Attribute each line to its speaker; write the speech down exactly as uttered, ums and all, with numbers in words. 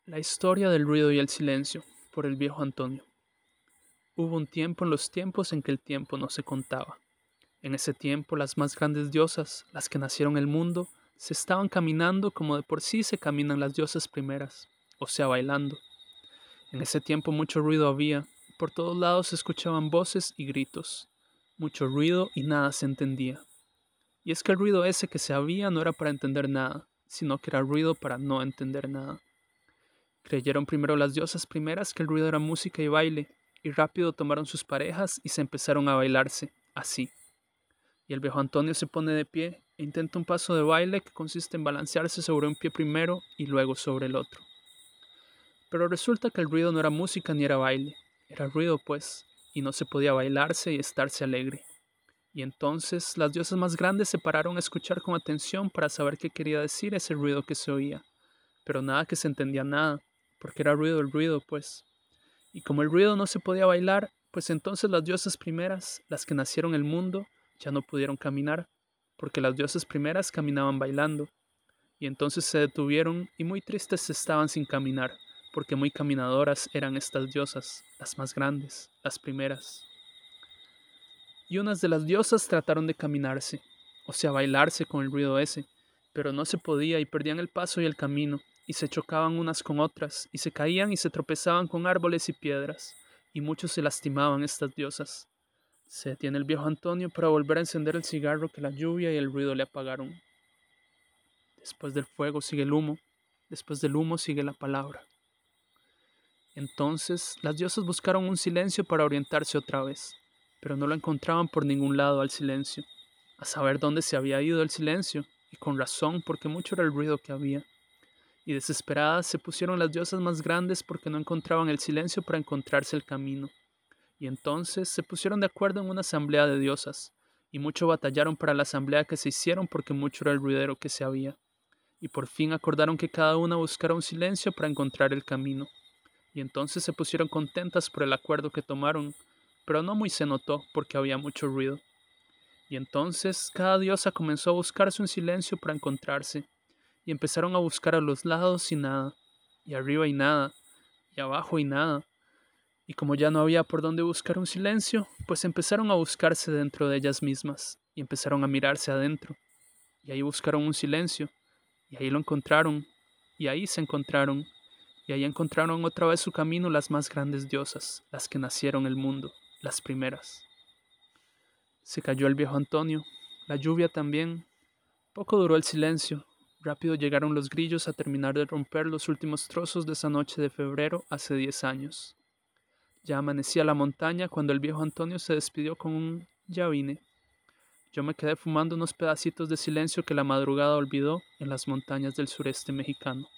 Speaker 1: La historia del ruido y el silencio, por el viejo Antonio. Hubo un tiempo en los tiempos en que el tiempo no se contaba. En ese tiempo las más grandes diosas, las que nacieron el mundo, se estaban caminando como de por sí se caminan las diosas primeras, o sea, bailando. En ese tiempo mucho ruido había, por todos lados se escuchaban voces y gritos. Mucho ruido y nada se entendía. Y es que el ruido ese que se había no era para entender nada, sino que era ruido para no entender nada. Creyeron primero las diosas primeras que el ruido era música y baile, y rápido tomaron sus parejas y se empezaron a bailarse, así. Y el viejo Antonio se pone de pie e intenta un paso de baile que consiste en balancearse sobre un pie primero y luego sobre el otro. Pero resulta que el ruido no era música ni era baile, era ruido pues, y no se podía bailarse y estarse alegre. Y entonces las diosas más grandes se pararon a escuchar con atención para saber qué quería decir ese ruido que se oía, pero nada que se entendía nada, porque era ruido el ruido, pues. Y como el ruido no se podía bailar, pues entonces las diosas primeras, las que nacieron el mundo, ya no pudieron caminar, porque las diosas primeras caminaban bailando. Y entonces se detuvieron y muy tristes estaban sin caminar, porque muy caminadoras eran estas diosas, las más grandes, las primeras. Y unas de las diosas trataron de caminarse, o sea, bailarse con el ruido ese, pero no se podía y perdían el paso y el camino, y se chocaban unas con otras, y se caían y se tropezaban con árboles y piedras, y muchos se lastimaban estas diosas. Se detiene el viejo Antonio para volver a encender el cigarro que la lluvia y el ruido le apagaron. Después del fuego sigue el humo, después del humo sigue la palabra. Entonces las diosas buscaron un silencio para orientarse otra vez, pero no lo encontraban por ningún lado al silencio, a saber dónde se había ido el silencio, y con razón porque mucho era el ruido que había. Y desesperadas se pusieron las diosas más grandes porque no encontraban el silencio para encontrarse el camino. Y entonces se pusieron de acuerdo en una asamblea de diosas, y mucho batallaron para la asamblea que se hicieron porque mucho era el ruidero que se había. Y por fin acordaron que cada una buscara un silencio para encontrar el camino. Y entonces se pusieron contentas por el acuerdo que tomaron, pero no muy se notó porque había mucho ruido. Y entonces cada diosa comenzó a buscarse un silencio para encontrarse, y empezaron a buscar a los lados y nada, y arriba y nada, y abajo y nada. Y como ya no había por dónde buscar un silencio, pues empezaron a buscarse dentro de ellas mismas, y empezaron a mirarse adentro, y ahí buscaron un silencio, y ahí lo encontraron, y ahí se encontraron, y ahí encontraron otra vez su camino las más grandes diosas, las que nacieron el mundo, las primeras. Se cayó el viejo Antonio, la lluvia también. Poco duró el silencio. Rápido llegaron los grillos a terminar de romper los últimos trozos de esa noche de febrero hace diez años. Ya amanecía la montaña cuando el viejo Antonio se despidió con un "ya vine". Yo me quedé fumando unos pedacitos de silencio que la madrugada olvidó en las montañas del sureste mexicano.